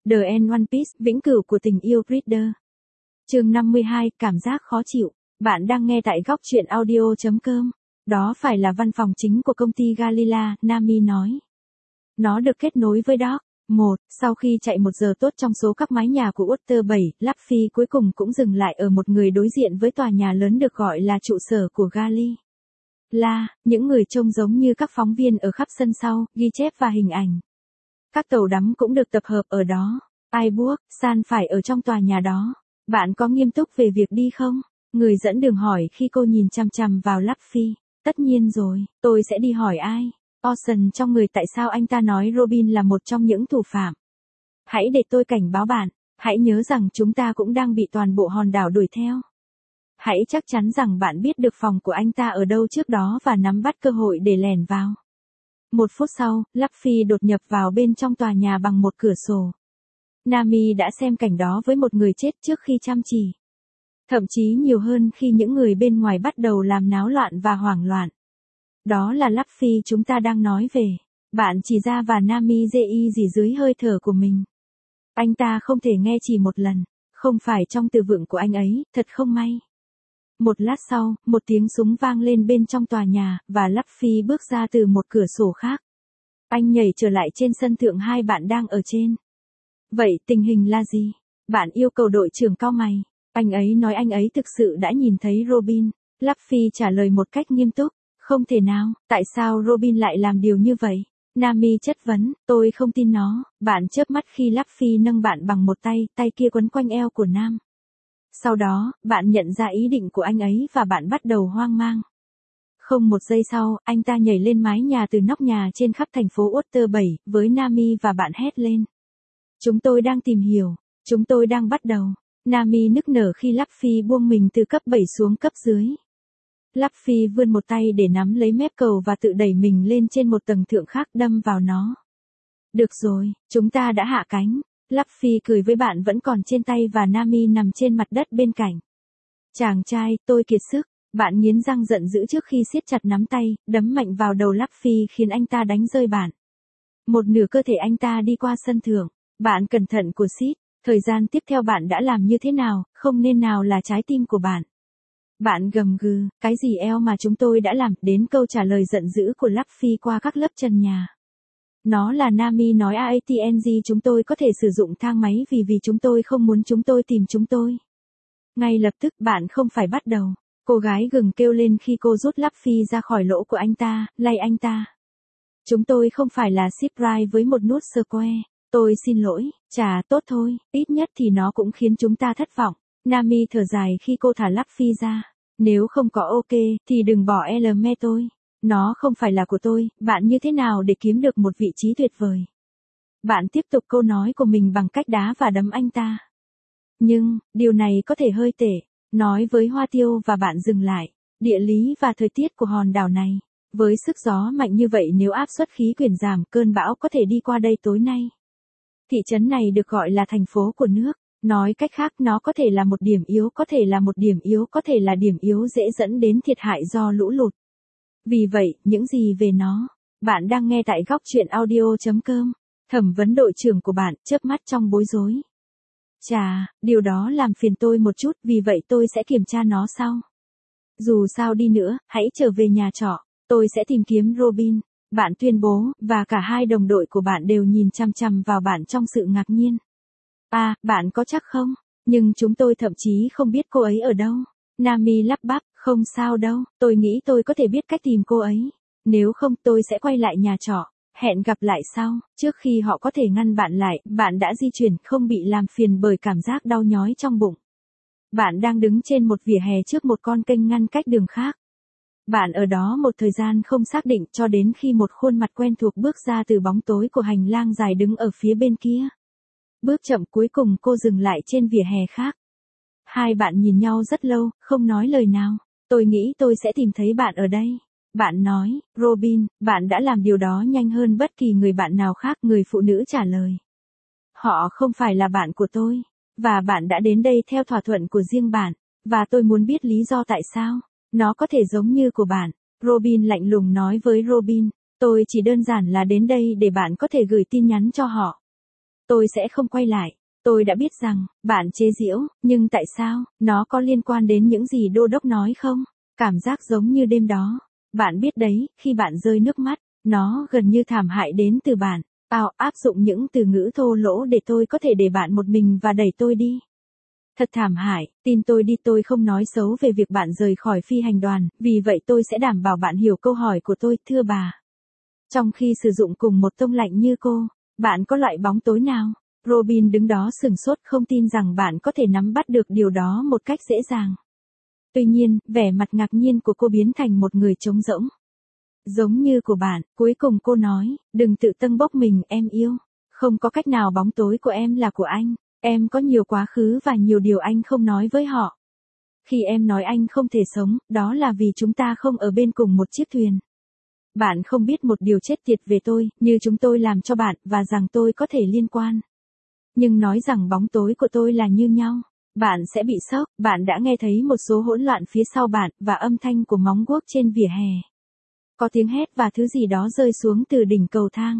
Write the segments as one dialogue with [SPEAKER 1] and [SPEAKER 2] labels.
[SPEAKER 1] The End One Piece, vĩnh cửu của tình yêu Reader. Chương 52, cảm giác khó chịu. Bạn đang nghe tại góc truyện audio.com. Đó phải là văn phòng chính của công ty Galila, Nami nói. Nó được kết nối với Dock. Sau khi chạy 1 giờ tốt trong số các mái nhà của Water 7, Luffy cuối cùng cũng dừng lại ở một người đối diện với tòa nhà lớn được gọi là trụ sở của Galila. Những người trông giống như các phóng viên ở khắp sân sau, ghi chép và hình ảnh. Các tàu đắm cũng được tập hợp ở đó. Ibuok, San phải ở trong tòa nhà đó. Bạn có nghiêm túc về việc đi không? Người dẫn đường hỏi khi cô nhìn chằm chằm vào Luffy. Tất nhiên rồi, tôi sẽ đi hỏi ai? Ocean trong người tại sao anh ta nói Robin là một trong những thủ phạm. Hãy để tôi cảnh báo bạn. Hãy nhớ rằng chúng ta cũng đang bị toàn bộ hòn đảo đuổi theo. Hãy chắc chắn rằng bạn biết được phòng của anh ta ở đâu trước đó và nắm bắt cơ hội để lẻn vào. 1 phút sau, Luffy đột nhập vào bên trong tòa nhà bằng một cửa sổ. Nami đã xem cảnh đó với một người chết trước khi chăm chỉ. Thậm chí nhiều hơn khi những người bên ngoài bắt đầu làm náo loạn và hoảng loạn. Đó là Luffy chúng ta đang nói về. Bạn chỉ ra và Nami gì dưới hơi thở của mình. Anh ta không thể nghe chỉ một lần. Không phải trong từ vựng của anh ấy, thật không may. Một lát sau, một tiếng súng vang lên bên trong tòa nhà, và Luffy bước ra từ một cửa sổ khác. Anh nhảy trở lại trên sân thượng, hai bạn đang ở trên. Vậy tình hình là gì? Bạn yêu cầu đội trưởng cau mày. Anh ấy nói anh ấy thực sự đã nhìn thấy Robin. Luffy trả lời một cách nghiêm túc. Không thể nào, tại sao Robin lại làm điều như vậy? Nami chất vấn, tôi không tin nó. Bạn chớp mắt khi Luffy nâng bạn bằng một tay, tay kia quấn quanh eo của Nam. Sau đó, bạn nhận ra ý định của anh ấy và bạn bắt đầu hoang mang. Không một giây sau, anh ta nhảy lên mái nhà từ nóc nhà trên khắp thành phố Water 7, với Nami và bạn hét lên. Chúng tôi đang tìm hiểu, chúng tôi đang bắt đầu. Nami nức nở khi Luffy buông mình từ cấp 7 xuống cấp dưới. Luffy vươn một tay để nắm lấy mép cầu và tự đẩy mình lên trên một tầng thượng khác, đâm vào nó. Được rồi, chúng ta đã hạ cánh. Luffy cười với bạn vẫn còn trên tay và Nami nằm trên mặt đất bên cạnh. Chàng trai, tôi kiệt sức. Bạn nghiến răng giận dữ trước khi siết chặt nắm tay, đấm mạnh vào đầu Luffy khiến anh ta đánh rơi bạn. Một nửa cơ thể anh ta đi qua sân thượng. Bạn cẩn thận của Sid. Thời gian tiếp theo bạn đã làm như thế nào, không nên nào là trái tim của bạn. Bạn gầm gừ, cái gì eo mà chúng tôi đã làm, đến câu trả lời giận dữ của Luffy qua các lớp trần nhà. Nó là Nami nói ATNG chúng tôi có thể sử dụng thang máy vì chúng tôi không muốn chúng tôi tìm chúng tôi. Ngay lập tức bạn không phải bắt đầu. Cô gái gừng kêu lên khi cô rút Luffy ra khỏi lỗ của anh ta, lay anh ta. Chúng tôi không phải là shipwright với một nút square. Tôi xin lỗi, chà tốt thôi, ít nhất thì nó cũng khiến chúng ta thất vọng. Nami thở dài khi cô thả Luffy ra. Nếu không có ok, thì đừng bỏ Elme tôi. Nó không phải là của tôi, bạn như thế nào để kiếm được một vị trí tuyệt vời? Bạn tiếp tục câu nói của mình bằng cách đá và đấm anh ta. Nhưng, điều này có thể hơi tệ. Nói với Hoa Tiêu và bạn dừng lại. Địa lý và thời tiết của hòn đảo này. Với sức gió mạnh như vậy, nếu áp suất khí quyển giảm, cơn bão có thể đi qua đây tối nay. Thị trấn này được gọi là thành phố của nước. Nói cách khác, nó có thể là một điểm yếu, có thể là một điểm yếu, có thể là điểm yếu dễ dẫn đến thiệt hại do lũ lụt. Vì vậy, những gì về nó? Bạn đang nghe tại góc truyện audio.com. Thẩm vấn đội trưởng của bạn, chớp mắt trong bối rối. Chà, điều đó làm phiền tôi một chút, vì vậy tôi sẽ kiểm tra nó sau. Dù sao đi nữa, hãy trở về nhà trọ. Tôi sẽ tìm kiếm Robin. Bạn tuyên bố, và cả hai đồng đội của bạn đều nhìn chằm chằm vào bạn trong sự ngạc nhiên. À, bạn có chắc không? Nhưng chúng tôi thậm chí không biết cô ấy ở đâu. Nami lắp bắp, không sao đâu, tôi nghĩ tôi có thể biết cách tìm cô ấy. Nếu không tôi sẽ quay lại nhà trọ. Hẹn gặp lại sau. Trước khi họ có thể ngăn bạn lại, bạn đã di chuyển, không bị làm phiền bởi cảm giác đau nhói trong bụng. Bạn đang đứng trên một vỉa hè trước một con kênh ngăn cách đường khác. Bạn ở đó một thời gian không xác định cho đến khi một khuôn mặt quen thuộc bước ra từ bóng tối của hành lang dài đứng ở phía bên kia. Bước chậm cuối cùng cô dừng lại trên vỉa hè khác. Hai bạn nhìn nhau rất lâu, không nói lời nào. Tôi nghĩ tôi sẽ tìm thấy bạn ở đây. Bạn nói, Robin, bạn đã làm điều đó nhanh hơn bất kỳ người bạn nào khác, người phụ nữ trả lời. Họ không phải là bạn của tôi. Và bạn đã đến đây theo thỏa thuận của riêng bạn. Và tôi muốn biết lý do tại sao. Nó có thể giống như của bạn. Robin lạnh lùng nói với Robin. Tôi chỉ đơn giản là đến đây để bạn có thể gửi tin nhắn cho họ. Tôi sẽ không quay lại. Tôi đã biết rằng, bạn chế giễu, nhưng tại sao, nó có liên quan đến những gì đô đốc nói không? Cảm giác giống như đêm đó. Bạn biết đấy, khi bạn rơi nước mắt, nó gần như thảm hại đến từ bạn. Tao áp dụng những từ ngữ thô lỗ để tôi có thể để bạn một mình và đẩy tôi đi. Thật thảm hại, tin tôi đi, tôi không nói xấu về việc bạn rời khỏi phi hành đoàn, vì vậy tôi sẽ đảm bảo bạn hiểu câu hỏi của tôi, thưa bà. Trong khi sử dụng cùng một tông lạnh như cô, bạn có loại bóng tối nào? Robin đứng đó sửng sốt, không tin rằng bạn có thể nắm bắt được điều đó một cách dễ dàng. Tuy nhiên, vẻ mặt ngạc nhiên của cô biến thành một người trống rỗng. Giống như của bạn, cuối cùng cô nói, đừng tự tâng bốc mình em yêu. Không có cách nào bóng tối của em là của anh. Em có nhiều quá khứ và nhiều điều anh không nói với họ. Khi em nói anh không thể sống, đó là vì chúng ta không ở bên cùng một chiếc thuyền. Bạn không biết một điều chết tiệt về tôi, như chúng tôi làm cho bạn, và rằng tôi có thể liên quan. Nhưng nói rằng bóng tối của tôi là như nhau. Bạn sẽ bị sốc, bạn đã nghe thấy một số hỗn loạn phía sau bạn, và âm thanh của móng guốc trên vỉa hè. Có tiếng hét và thứ gì đó rơi xuống từ đỉnh cầu thang.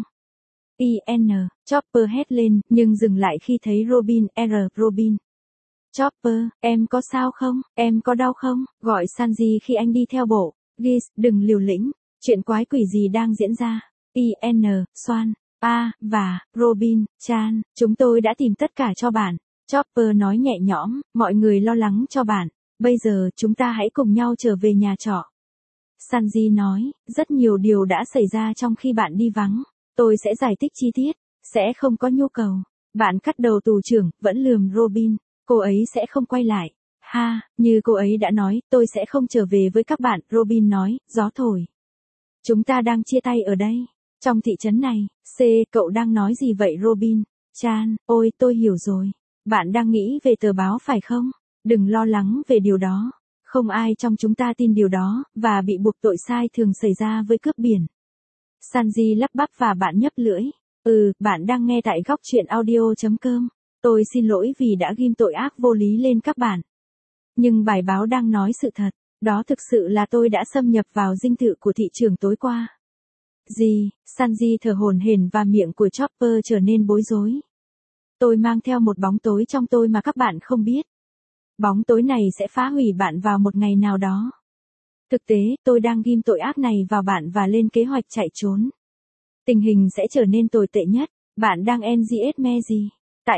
[SPEAKER 1] IN, Chopper hét lên, nhưng dừng lại khi thấy Robin, Robin. Chopper, em có sao không? Em có đau không? Gọi Sanji khi anh đi theo bộ. Gis, đừng liều lĩnh. Chuyện quái quỷ gì đang diễn ra? IN, Swan. Và, Robin, Chan, chúng tôi đã tìm tất cả cho bạn. Chopper nói nhẹ nhõm, mọi người lo lắng cho bạn. Bây giờ, chúng ta hãy cùng nhau trở về nhà trọ. Sanji nói, rất nhiều điều đã xảy ra trong khi bạn đi vắng. Tôi sẽ giải thích chi tiết. Sẽ không có nhu cầu. Bạn cắt đầu tù trưởng, vẫn lườm Robin. Cô ấy sẽ không quay lại. Ha, như cô ấy đã nói, tôi sẽ không trở về với các bạn, Robin nói, gió thổi. Chúng ta đang chia tay ở đây. Trong thị trấn này, cậu đang nói gì vậy Robin? Chan, ôi tôi hiểu rồi. Bạn đang nghĩ về tờ báo phải không? Đừng lo lắng về điều đó. Không ai trong chúng ta tin điều đó, và bị buộc tội sai thường xảy ra với cướp biển. Sanji lắp bắp và bạn nhấp lưỡi. Bạn đang nghe tại góc truyện audio.com. Tôi xin lỗi vì đã ghim tội ác vô lý lên các bạn. Nhưng bài báo đang nói sự thật. Đó thực sự là tôi đã xâm nhập vào dinh thự của thị trưởng tối qua. Gì? Sanji thở hổn hển và miệng của Chopper trở nên bối rối. Tôi mang theo một bóng tối trong tôi mà các bạn không biết. Bóng tối này sẽ phá hủy bạn vào một ngày nào đó. Thực tế, tôi đang ghim tội ác này vào bạn và lên kế hoạch chạy trốn. Tình hình sẽ trở nên tồi tệ nhất. Bạn đang NGS me gì?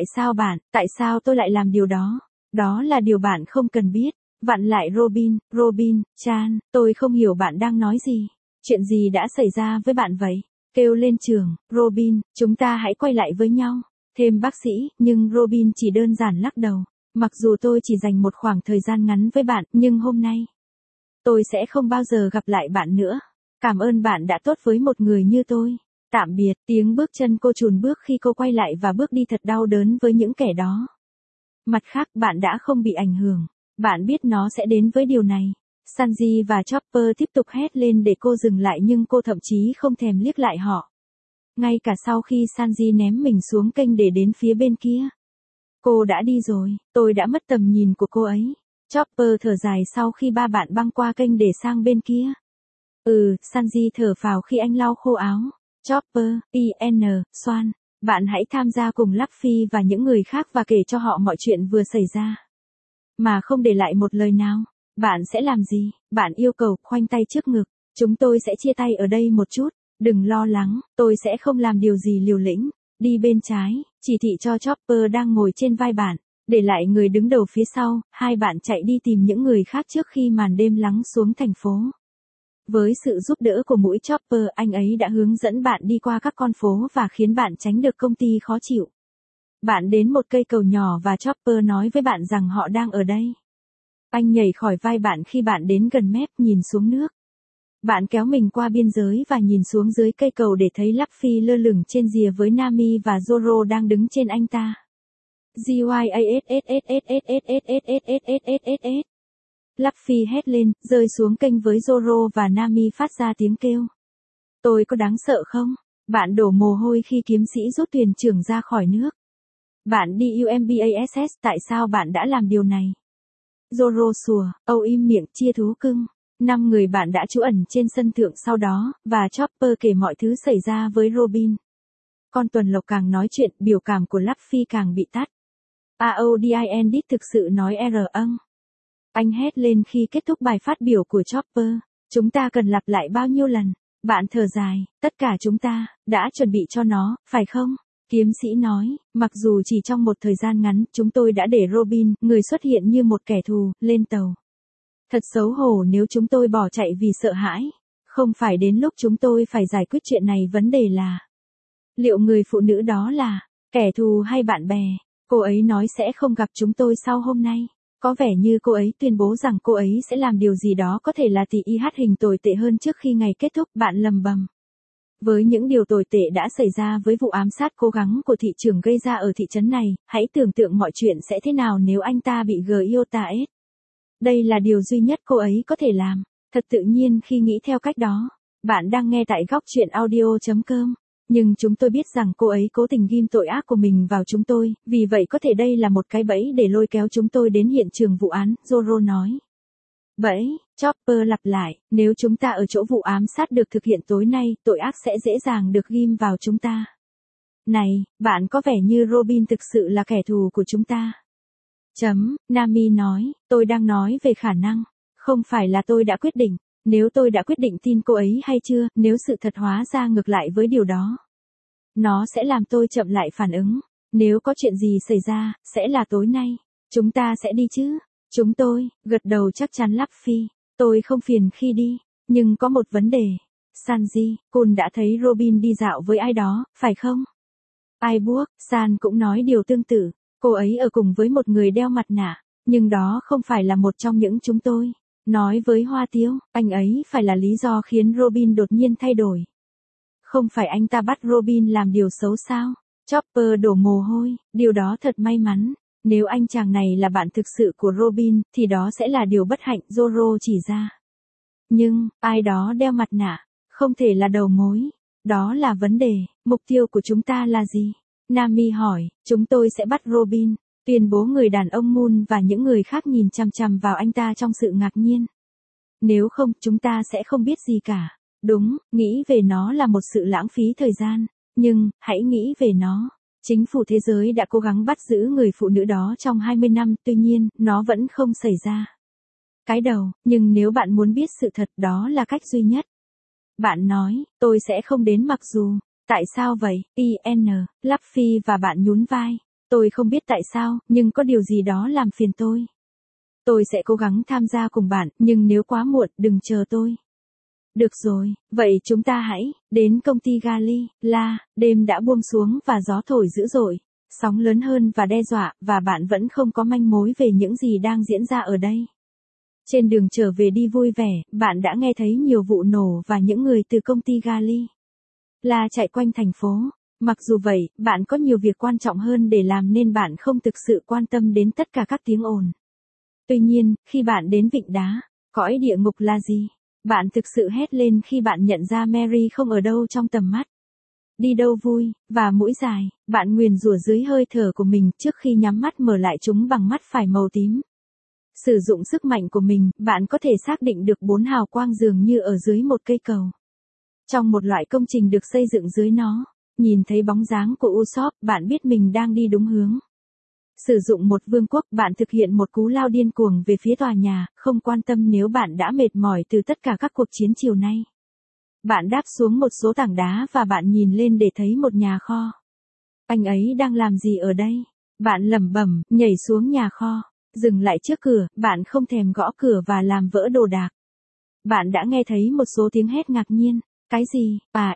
[SPEAKER 1] Tại sao tôi lại làm điều đó? Đó là điều bạn không cần biết. Vặn lại Robin, Chan, tôi không hiểu bạn đang nói gì. Chuyện gì đã xảy ra với bạn vậy? Kêu lên trường, Robin, chúng ta hãy quay lại với nhau. Thêm bác sĩ, nhưng Robin chỉ đơn giản lắc đầu. Mặc dù tôi chỉ dành một khoảng thời gian ngắn với bạn, nhưng hôm nay, tôi sẽ không bao giờ gặp lại bạn nữa. Cảm ơn bạn đã tốt với một người như tôi. Tạm biệt, tiếng bước chân cô chùn bước khi cô quay lại và bước đi thật đau đớn với những kẻ đó. Mặt khác, bạn đã không bị ảnh hưởng. Bạn biết nó sẽ đến với điều này. Sanji và Chopper tiếp tục hét lên để cô dừng lại nhưng cô thậm chí không thèm liếc lại họ. Ngay cả sau khi Sanji ném mình xuống kênh để đến phía bên kia. Cô đã đi rồi, tôi đã mất tầm nhìn của cô ấy. Chopper thở dài sau khi ba bạn băng qua kênh để sang bên kia. Sanji thở phào khi anh lau khô áo. Chopper, Swan, bạn hãy tham gia cùng Luffy và những người khác và kể cho họ mọi chuyện vừa xảy ra. Mà không để lại một lời nào. Bạn sẽ làm gì? Bạn yêu cầu, khoanh tay trước ngực. Chúng tôi sẽ chia tay ở đây một chút. Đừng lo lắng, tôi sẽ không làm điều gì liều lĩnh. Đi bên trái, chỉ thị cho Chopper đang ngồi trên vai bạn. Để lại người đứng đầu phía sau, hai bạn chạy đi tìm những người khác trước khi màn đêm lắng xuống thành phố. Với sự giúp đỡ của mũi Chopper, anh ấy đã hướng dẫn bạn đi qua các con phố và khiến bạn tránh được công ty khó chịu. Bạn đến một cây cầu nhỏ và Chopper nói với bạn rằng họ đang ở đây. Anh nhảy khỏi vai bạn khi bạn đến gần mép, nhìn xuống nước. Bạn kéo mình qua biên giới và nhìn xuống dưới cây cầu để thấy Luffy lơ lửng trên rìa với Nami và Zoro đang đứng trên anh ta. Luffy hét lên, rơi xuống kênh với Zoro và Nami phát ra tiếng kêu. Tôi có đáng sợ không? Bạn đổ mồ hôi khi kiếm sĩ rút thuyền trưởng ra khỏi nước. Bạn đi UMBASS, tại sao bạn đã làm điều này? Zoro sủa, im miệng, chia thú cưng. 5 người bạn đã trú ẩn trên sân thượng sau đó, và Chopper kể mọi thứ xảy ra với Robin. Con tuần lộc càng nói chuyện, biểu cảm của Luffy càng bị tắt. Aodin thực sự nói âng. Anh hét lên khi kết thúc bài phát biểu của Chopper. Chúng ta cần lặp lại bao nhiêu lần? Bạn thở dài, tất cả chúng ta, đã chuẩn bị cho nó, phải không? Kiếm sĩ nói, mặc dù chỉ trong một thời gian ngắn, chúng tôi đã để Robin, người xuất hiện như một kẻ thù, lên tàu. Thật xấu hổ nếu chúng tôi bỏ chạy vì sợ hãi. Không phải đến lúc chúng tôi phải giải quyết chuyện này, vấn đề là liệu người phụ nữ đó là kẻ thù hay bạn bè? Cô ấy nói sẽ không gặp chúng tôi sau hôm nay. Có vẻ như cô ấy tuyên bố rằng cô ấy sẽ làm điều gì đó có thể là hình tồi tệ hơn trước khi ngày kết thúc, bạn lầm bầm. Với những điều tồi tệ đã xảy ra với vụ ám sát cố gắng của thị trưởng gây ra ở thị trấn này, hãy tưởng tượng mọi chuyện sẽ thế nào nếu anh ta bị Gyota S. Đây là điều duy nhất cô ấy có thể làm. Thật tự nhiên khi nghĩ theo cách đó. Bạn đang nghe tại góc truyện audio.com. Nhưng chúng tôi biết rằng cô ấy cố tình ghim tội ác của mình vào chúng tôi, vì vậy có thể đây là một cái bẫy để lôi kéo chúng tôi đến hiện trường vụ án, Zoro nói. Bẫy, Chopper lặp lại, nếu chúng ta ở chỗ vụ ám sát được thực hiện tối nay, tội ác sẽ dễ dàng được ghim vào chúng ta. Này, bạn có vẻ như Robin thực sự là kẻ thù của chúng ta. Nami nói, tôi đang nói về khả năng, không phải là tôi đã quyết định. Nếu tôi đã quyết định tin cô ấy hay chưa, nếu sự thật hóa ra ngược lại với điều đó, nó sẽ làm tôi chậm lại phản ứng. Nếu có chuyện gì xảy ra, sẽ là tối nay. Chúng ta sẽ đi chứ? Chúng tôi, gật đầu chắc chắn Luffy. Tôi không phiền khi đi, nhưng có một vấn đề. Sanji, Kun đã thấy Robin đi dạo với ai đó, phải không? Ai buộc, San cũng nói điều tương tự. Cô ấy ở cùng với một người đeo mặt nạ, nhưng đó không phải là một trong những chúng tôi. Nói với Hoa Tiếu, anh ấy phải là lý do khiến Robin đột nhiên thay đổi. Không phải anh ta bắt Robin làm điều xấu sao? Chopper đổ mồ hôi, điều đó thật may mắn. Nếu anh chàng này là bạn thực sự của Robin, thì đó sẽ là điều bất hạnh, Zoro chỉ ra. Nhưng, ai đó đeo mặt nạ, không thể là đầu mối. Đó là vấn đề, mục tiêu của chúng ta là gì? Nami hỏi, chúng tôi sẽ bắt Robin. Tuyên bố người đàn ông Moon và những người khác nhìn chằm chằm vào anh ta trong sự ngạc nhiên. Nếu không, chúng ta sẽ không biết gì cả. Đúng, nghĩ về nó là một sự lãng phí thời gian. Nhưng, hãy nghĩ về nó. Chính phủ thế giới đã cố gắng bắt giữ người phụ nữ đó trong 20 năm, tuy nhiên, nó vẫn không xảy ra. Cái đầu, nhưng nếu bạn muốn biết sự thật, đó là cách duy nhất. Bạn nói, tôi sẽ không đến mặc dù. Tại sao vậy? Luffy và bạn nhún vai. Tôi không biết tại sao, nhưng có điều gì đó làm phiền tôi. Tôi sẽ cố gắng tham gia cùng bạn, nhưng nếu quá muộn, đừng chờ tôi. Được rồi, vậy chúng ta hãy đến công ty Galila. Đêm đã buông xuống và gió thổi dữ dội, sóng lớn hơn và đe dọa, và bạn vẫn không có manh mối về những gì đang diễn ra ở đây. Trên đường trở về đi vui vẻ, bạn đã nghe thấy nhiều vụ nổ và những người từ công ty Galila chạy quanh thành phố. Mặc dù vậy, bạn có nhiều việc quan trọng hơn để làm nên bạn không thực sự quan tâm đến tất cả các tiếng ồn. Tuy nhiên, khi bạn đến vịnh đá, cõi địa ngục là gì? Bạn thực sự hét lên khi bạn nhận ra Mary không ở đâu trong tầm mắt. Đi đâu vui, và mũi dài, bạn nguyền rủa dưới hơi thở của mình trước khi nhắm mắt mở lại chúng bằng mắt phải màu tím. Sử dụng sức mạnh của mình, bạn có thể xác định được 4 hào quang dường như ở dưới một cây cầu. Trong một loại công trình được xây dựng dưới nó. Nhìn thấy bóng dáng của Usopp, bạn biết mình đang đi đúng hướng. Sử dụng một vương quốc, bạn thực hiện một cú lao điên cuồng về phía tòa nhà, không quan tâm nếu bạn đã mệt mỏi từ tất cả các cuộc chiến chiều nay. Bạn đáp xuống một số tảng đá và bạn nhìn lên để thấy một nhà kho. Anh ấy đang làm gì ở đây? Bạn lẩm bẩm, nhảy xuống nhà kho, dừng lại trước cửa, bạn không thèm gõ cửa và làm vỡ đồ đạc. Bạn đã nghe thấy một số tiếng hét ngạc nhiên. Cái gì?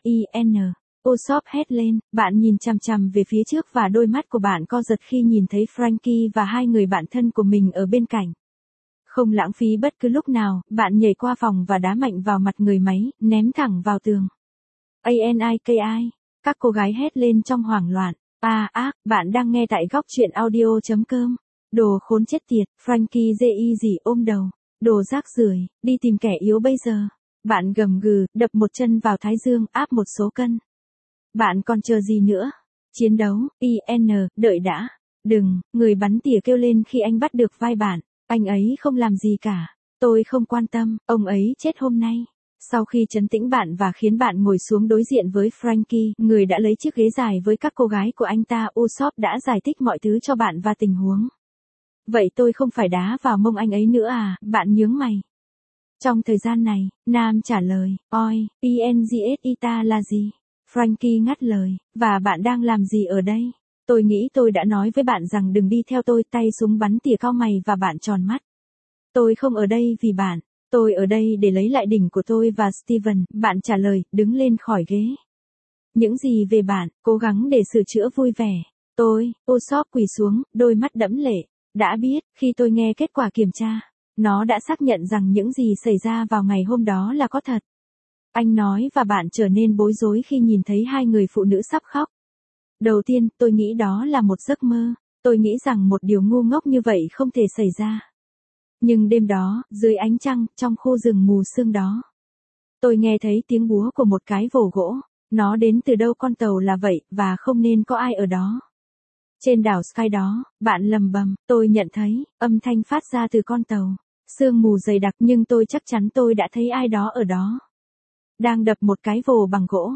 [SPEAKER 1] Usopp hét lên, bạn nhìn chằm chằm về phía trước và đôi mắt của bạn co giật khi nhìn thấy Frankie và hai người bạn thân của mình ở bên cạnh. Không lãng phí bất cứ lúc nào, bạn nhảy qua phòng và đá mạnh vào mặt người máy, ném thẳng vào tường. Aniki, các cô gái hét lên trong hoảng loạn. Bạn đang nghe tại góc truyện audio.com. Đồ khốn chết tiệt, Frankie gì ôm đầu. Đồ rác rưởi, đi tìm kẻ yếu bây giờ. Bạn gầm gừ, đập một chân vào thái dương, áp một số cân. Bạn còn chờ gì nữa? Chiến đấu, đợi đã. Đừng, người bắn tỉa kêu lên khi anh bắt được vai bạn. Anh ấy không làm gì cả. Tôi không quan tâm, ông ấy chết hôm nay. Sau khi trấn tĩnh bạn và khiến bạn ngồi xuống đối diện với Frankie, người đã lấy chiếc ghế dài với các cô gái của anh ta, Usopp đã giải thích mọi thứ cho bạn và tình huống. Vậy tôi không phải đá vào mông anh ấy nữa à, bạn nhướng mày. Trong thời gian này, Nam trả lời, oi, PNGSITA là gì? Frankie ngắt lời, và bạn đang làm gì ở đây? Tôi nghĩ tôi đã nói với bạn rằng đừng đi theo tôi, tay súng bắn tỉa cau mày và bạn tròn mắt. Tôi không ở đây vì bạn, tôi ở đây để lấy lại đỉnh của tôi và Steven, bạn trả lời, đứng lên khỏi ghế. Những gì về bạn, cố gắng để sửa chữa vui vẻ. Tôi, Usopp quỳ xuống, đôi mắt đẫm lệ. Đã biết, khi tôi nghe kết quả kiểm tra, nó đã xác nhận rằng những gì xảy ra vào ngày hôm đó là có thật. Anh nói và bạn trở nên bối rối khi nhìn thấy hai người phụ nữ sắp khóc. Đầu tiên, tôi nghĩ đó là một giấc mơ. Tôi nghĩ rằng một điều ngu ngốc như vậy không thể xảy ra. Nhưng đêm đó, dưới ánh trăng, trong khu rừng mù sương đó, tôi nghe thấy tiếng búa của một cái vồ gỗ. Nó đến từ đâu con tàu là vậy, và không nên có ai ở đó. Trên đảo Sky đó, bạn lầm bầm, tôi nhận thấy, âm thanh phát ra từ con tàu. Sương mù dày đặc nhưng tôi chắc chắn tôi đã thấy ai đó ở đó. Đang đập một cái vồ bằng gỗ,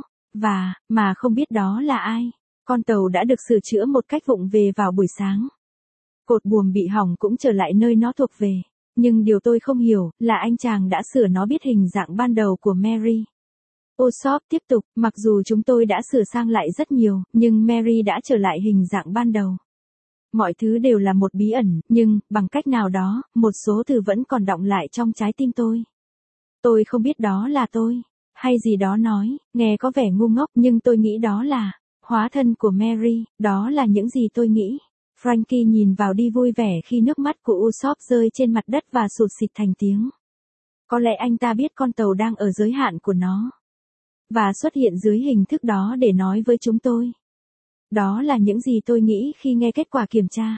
[SPEAKER 1] mà không biết đó là ai. Con tàu đã được sửa chữa một cách vụng về vào buổi sáng. Cột buồm bị hỏng cũng trở lại nơi nó thuộc về. Nhưng điều tôi không hiểu là anh chàng đã sửa nó biết hình dạng ban đầu của Mary. Usopp tiếp tục, mặc dù chúng tôi đã sửa sang lại rất nhiều, nhưng Mary đã trở lại hình dạng ban đầu. Mọi thứ đều là một bí ẩn, nhưng, bằng cách nào đó, một số từ vẫn còn đọng lại trong trái tim tôi. Tôi không biết đó là tôi, hay gì đó nói, nghe có vẻ ngu ngốc nhưng tôi nghĩ đó là hóa thân của Mary, đó là những gì tôi nghĩ. Frankie nhìn vào đi vui vẻ khi nước mắt của Usopp rơi trên mặt đất và sụt xịt thành tiếng. Có lẽ anh ta biết con tàu đang ở giới hạn của nó. Và xuất hiện dưới hình thức đó để nói với chúng tôi. Đó là những gì tôi nghĩ khi nghe kết quả kiểm tra.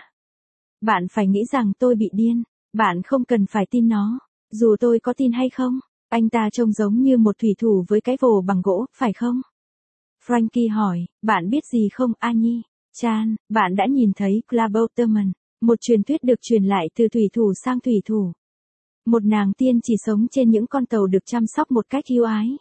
[SPEAKER 1] Bạn phải nghĩ rằng tôi bị điên. Bạn không cần phải tin nó. Dù tôi có tin hay không, anh ta trông giống như một thủy thủ với cái vồ bằng gỗ, phải không? Frankie hỏi, bạn biết gì không, Annie? Chan, bạn đã nhìn thấy Clabauterman, một truyền thuyết được truyền lại từ thủy thủ sang thủy thủ. Một nàng tiên chỉ sống trên những con tàu được chăm sóc một cách ưu ái.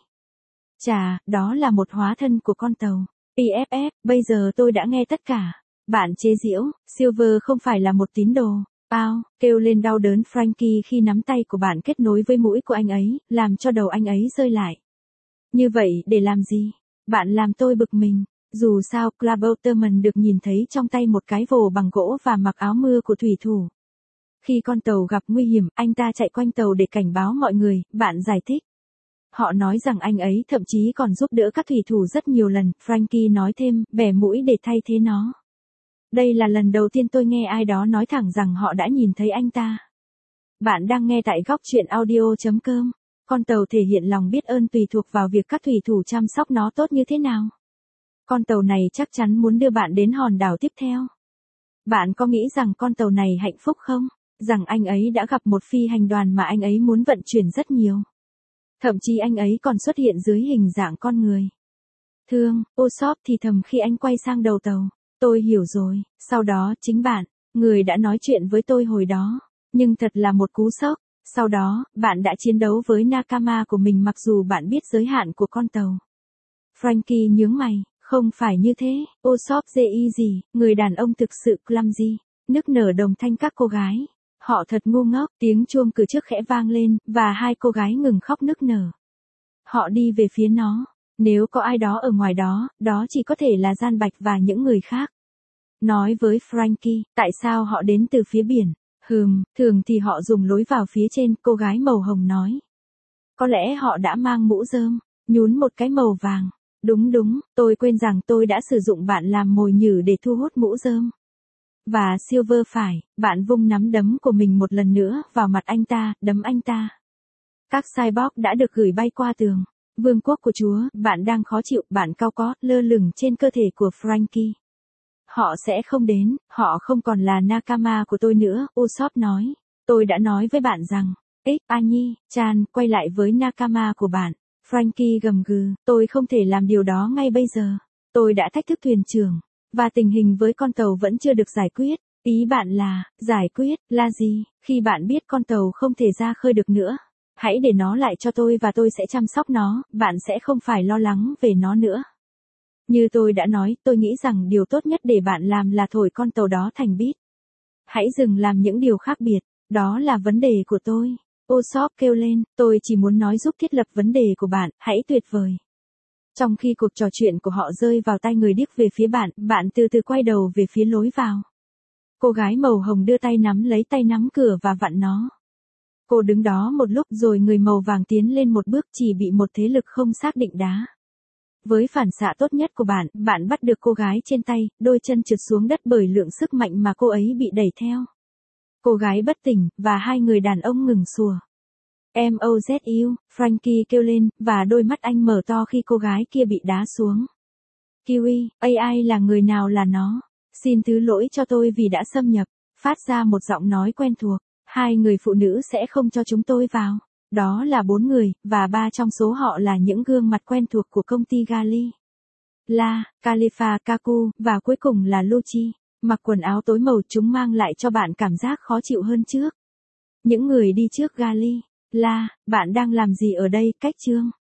[SPEAKER 1] Chà, đó là một hóa thân của con tàu. PFF, bây giờ tôi đã nghe tất cả. Bạn chế giễu, Silver không phải là một tín đồ. Ao, kêu lên đau đớn Frankie khi nắm tay của bạn kết nối với mũi của anh ấy, làm cho đầu anh ấy rơi lại. Như vậy, để làm gì? Bạn làm tôi bực mình. Dù sao, Clabauterman được nhìn thấy trong tay một cái vồ bằng gỗ và mặc áo mưa của thủy thủ. Khi con tàu gặp nguy hiểm, anh ta chạy quanh tàu để cảnh báo mọi người, bạn giải thích. Họ nói rằng anh ấy thậm chí còn giúp đỡ các thủy thủ rất nhiều lần, Frankie nói thêm, bẻ mũi để thay thế nó. Đây là lần đầu tiên tôi nghe ai đó nói thẳng rằng họ đã nhìn thấy anh ta. Bạn đang nghe tại góc truyện audio.com. Con tàu thể hiện lòng biết ơn tùy thuộc vào việc các thủy thủ chăm sóc nó tốt như thế nào. Con tàu này chắc chắn muốn đưa bạn đến hòn đảo tiếp theo. Bạn có nghĩ rằng con tàu này hạnh phúc không? Rằng anh ấy đã gặp một phi hành đoàn mà anh ấy muốn vận chuyển rất nhiều. Thậm chí anh ấy còn xuất hiện dưới hình dạng con người. Thương, Usopp thì thầm khi anh quay sang đầu tàu. Tôi hiểu rồi, sau đó chính bạn, người đã nói chuyện với tôi hồi đó. Nhưng thật là một cú sốc. Sau đó, bạn đã chiến đấu với Nakama của mình mặc dù bạn biết giới hạn của con tàu. Frankie nhướng mày, không phải như thế, Usopp gì, người đàn ông thực sự clumsy, nức nở đồng thanh các cô gái. Họ thật ngu ngốc, tiếng chuông cửa trước khẽ vang lên, và hai cô gái ngừng khóc nức nở. Họ đi về phía nó. Nếu có ai đó ở ngoài đó, đó chỉ có thể là Gian Bạch và những người khác. Nói với Frankie, tại sao họ đến từ phía biển? Thường thì họ dùng lối vào phía trên, cô gái màu hồng nói. Có lẽ họ đã mang mũ rơm, nhún một cái màu vàng. Đúng, tôi quên rằng tôi đã sử dụng bạn làm mồi nhử để thu hút mũ rơm. Và Silver phải, bạn vung nắm đấm của mình một lần nữa vào mặt anh ta, đấm anh ta. Các cyborg đã được gửi bay qua tường. Vương quốc của Chúa, bạn đang khó chịu, bạn cao có, lơ lửng trên cơ thể của Frankie. Họ sẽ không đến, họ không còn là Nakama của tôi nữa, Usopp nói. Tôi đã nói với bạn rằng, Annie, Chan, quay lại với Nakama của bạn. Frankie gầm gừ, tôi không thể làm điều đó ngay bây giờ. Tôi đã thách thức thuyền trưởng. Và tình hình với con tàu vẫn chưa được giải quyết. Ý bạn là, giải quyết, là gì, khi bạn biết con tàu không thể ra khơi được nữa? Hãy để nó lại cho tôi và tôi sẽ chăm sóc nó, bạn sẽ không phải lo lắng về nó nữa. Như tôi đã nói, tôi nghĩ rằng điều tốt nhất để bạn làm là thổi con tàu đó thành bít. Hãy dừng làm những điều khác biệt, đó là vấn đề của tôi. Usopp kêu lên, tôi chỉ muốn nói giúp thiết lập vấn đề của bạn, hãy tuyệt vời. Trong khi cuộc trò chuyện của họ rơi vào tay người điếc về phía bạn, bạn từ từ quay đầu về phía lối vào. Cô gái màu hồng đưa tay nắm lấy tay nắm cửa và vặn nó. Cô đứng đó một lúc rồi người màu vàng tiến lên một bước chỉ bị một thế lực không xác định đá. Với phản xạ tốt nhất của bạn, bạn bắt được cô gái trên tay, đôi chân trượt xuống đất bởi lượng sức mạnh mà cô ấy bị đẩy theo. Cô gái bất tỉnh, và hai người đàn ông ngừng sủa. M.O.Z.U, Frankie kêu lên, và đôi mắt anh mở to khi cô gái kia bị đá xuống. Kiwi, AI là người nào là nó? Xin thứ lỗi cho tôi vì đã xâm nhập. Phát ra một giọng nói quen thuộc. Hai người phụ nữ sẽ không cho chúng tôi vào. Đó là 4 người, và 3 trong số họ là những gương mặt quen thuộc của công ty Gali. La, Khalifa Kaku, và cuối cùng là Lucci. Mặc quần áo tối màu chúng mang lại cho bạn cảm giác khó chịu hơn trước. Những người đi trước Gali. La, bạn đang làm gì ở đây, cách chương?